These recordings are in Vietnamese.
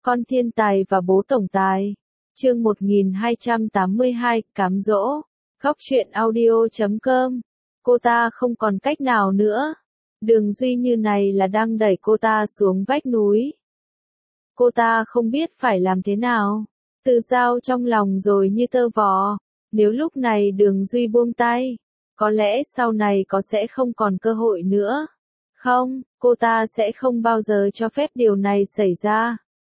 Con thiên tài và bố tổng tài. Chương 1282, cám dỗ. Góc truyện audio.com. Cô ta không còn cách nào nữa. Đường Duy như này là đang đẩy cô ta xuống vách núi. Cô ta không biết phải làm thế nào. Từ Dao trong lòng rồi như tơ vò. Nếu lúc này Đường Duy buông tay, có lẽ sau này sẽ không còn cơ hội nữa. Không, cô ta sẽ không bao giờ cho phép điều này xảy ra.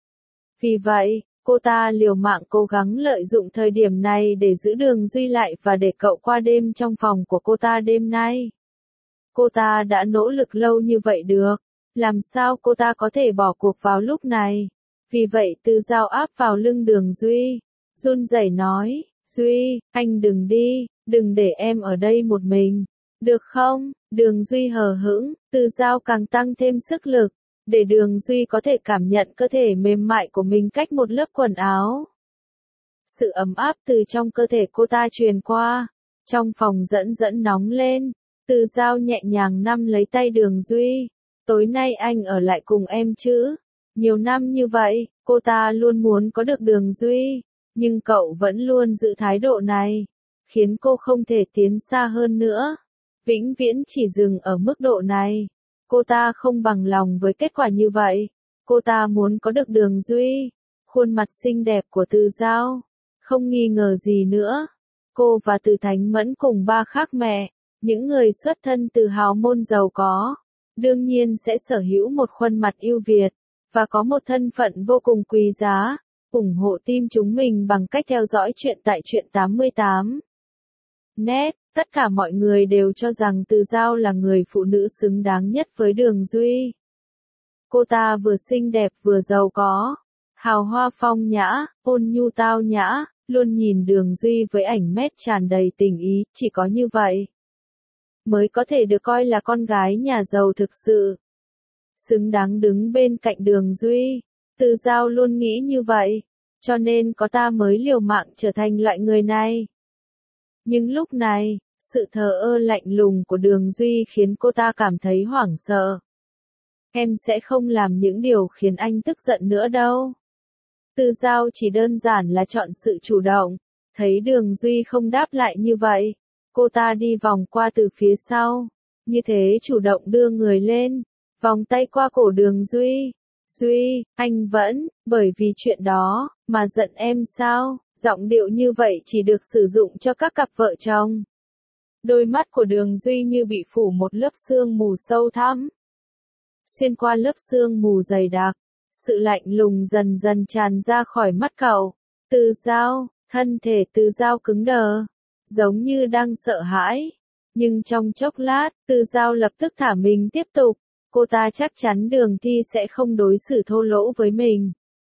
Vì vậy, cô ta liều mạng cố gắng lợi dụng thời điểm này để giữ Đường Duy lại và để cậu qua đêm trong phòng của cô ta đêm nay. Cô ta đã nỗ lực lâu như vậy được, làm sao cô ta có thể bỏ cuộc vào lúc này? Vì vậy Từ Dao áp vào lưng Đường Duy, run rẩy nói, Duy, anh đừng đi, đừng để em ở đây một mình, được không? Đường Duy hờ hững, Từ Dao càng tăng thêm sức lực, để Đường Duy có thể cảm nhận cơ thể mềm mại của mình cách một lớp quần áo. Sự ấm áp từ trong cơ thể cô ta truyền qua, trong phòng dần nóng lên. Từ Dao nhẹ nhàng nắm lấy tay Đường Duy, tối nay anh ở lại cùng em chứ? Nhiều năm như vậy, cô ta luôn muốn có được Đường Duy, nhưng cậu vẫn luôn giữ thái độ này, khiến cô không thể tiến xa hơn nữa. Vĩnh viễn chỉ dừng ở mức độ này. Cô ta không bằng lòng với kết quả như vậy. Cô ta muốn có được Đường Duy. Khuôn mặt xinh đẹp của Từ Dao. Không nghi ngờ gì nữa. Cô và Từ Thánh Mẫn cùng ba khác mẹ. Những người xuất thân từ hào môn giàu có. Đương nhiên sẽ sở hữu một khuôn mặt ưu việt. Và có một thân phận vô cùng quý giá. Ủng hộ team chúng mình bằng cách theo dõi chuyện tại Truyện 88. Net. Tất cả mọi người đều cho rằng Từ Dao là người phụ nữ xứng đáng nhất với Đường Duy. Cô ta vừa xinh đẹp vừa giàu có, hào hoa phong nhã, ôn nhu tao nhã, luôn nhìn Đường Duy với ánh mắt tràn đầy tình ý, chỉ có như vậy mới có thể được coi là con gái nhà giàu thực sự. Xứng đáng đứng bên cạnh Đường Duy. Từ Dao luôn nghĩ như vậy, cho nên cô ta mới liều mạng trở thành loại người này. Nhưng lúc này, sự thờ ơ lạnh lùng của Đường Duy khiến cô ta cảm thấy hoảng sợ. Em sẽ không làm những điều khiến anh tức giận nữa đâu. Từ Dao chỉ đơn giản là chọn sự chủ động. Thấy Đường Duy không đáp lại như vậy, cô ta đi vòng qua từ phía sau. Như thế chủ động đưa người lên, vòng tay qua cổ Đường Duy. Duy, anh vẫn, bởi vì chuyện đó, mà giận em sao? Giọng điệu như vậy chỉ được sử dụng cho các cặp vợ chồng. Đôi mắt của Đường Duy như bị phủ một lớp sương mù sâu thẳm. Xuyên qua lớp sương mù dày đặc, sự lạnh lùng dần dần tràn ra khỏi mắt cậu. Từ Dao, thân thể Từ Dao cứng đờ, giống như đang sợ hãi. Nhưng trong chốc lát, Từ Dao lập tức thả mình tiếp tục. Cô ta chắc chắn Đường Thi sẽ không đối xử thô lỗ với mình.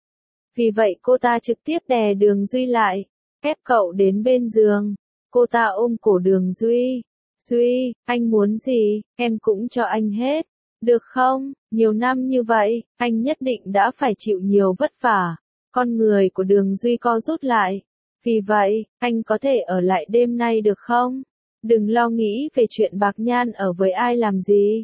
Vì vậy cô ta trực tiếp đè Đường Duy lại, ép cậu đến bên giường. Cô ta ôm cổ Đường Duy. Duy, anh muốn gì, em cũng cho anh hết. Được không? Nhiều năm như vậy, anh nhất định đã phải chịu nhiều vất vả. Con người của Đường Duy co rút lại. Vì vậy, anh có thể ở lại đêm nay được không? Đừng lo nghĩ về chuyện bạc nhan ở với ai làm gì.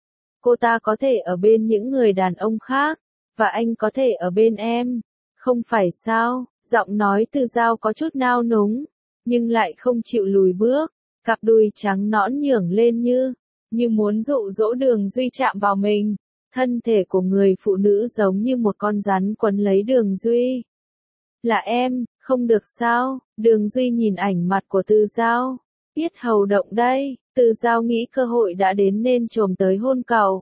Cô ta có thể ở bên những người đàn ông khác, và anh có thể ở bên em. Không phải sao? Giọng nói Từ Dao có chút nao núng, nhưng lại không chịu lùi bước. Cặp đùi trắng nõn nhưởng lên như muốn dụ dỗ Đường Duy chạm vào mình. Thân thể của người phụ nữ giống như một con rắn quấn lấy Đường Duy. Là em, không được sao? Đường Duy nhìn ảnh mặt của Từ Dao. Yết hầu động đây. Từ Dao nghĩ cơ hội đã đến nên chồm tới hôn cậu.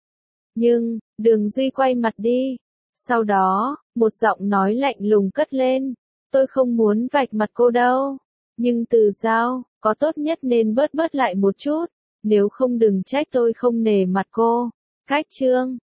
Nhưng, Đường Duy quay mặt đi. Sau đó, một giọng nói lạnh lùng cất lên. Tôi không muốn vạch mặt cô đâu. Nhưng Từ Dao, có tốt nhất nên bớt lại một chút. Nếu không đừng trách tôi không nể mặt cô. Cách chương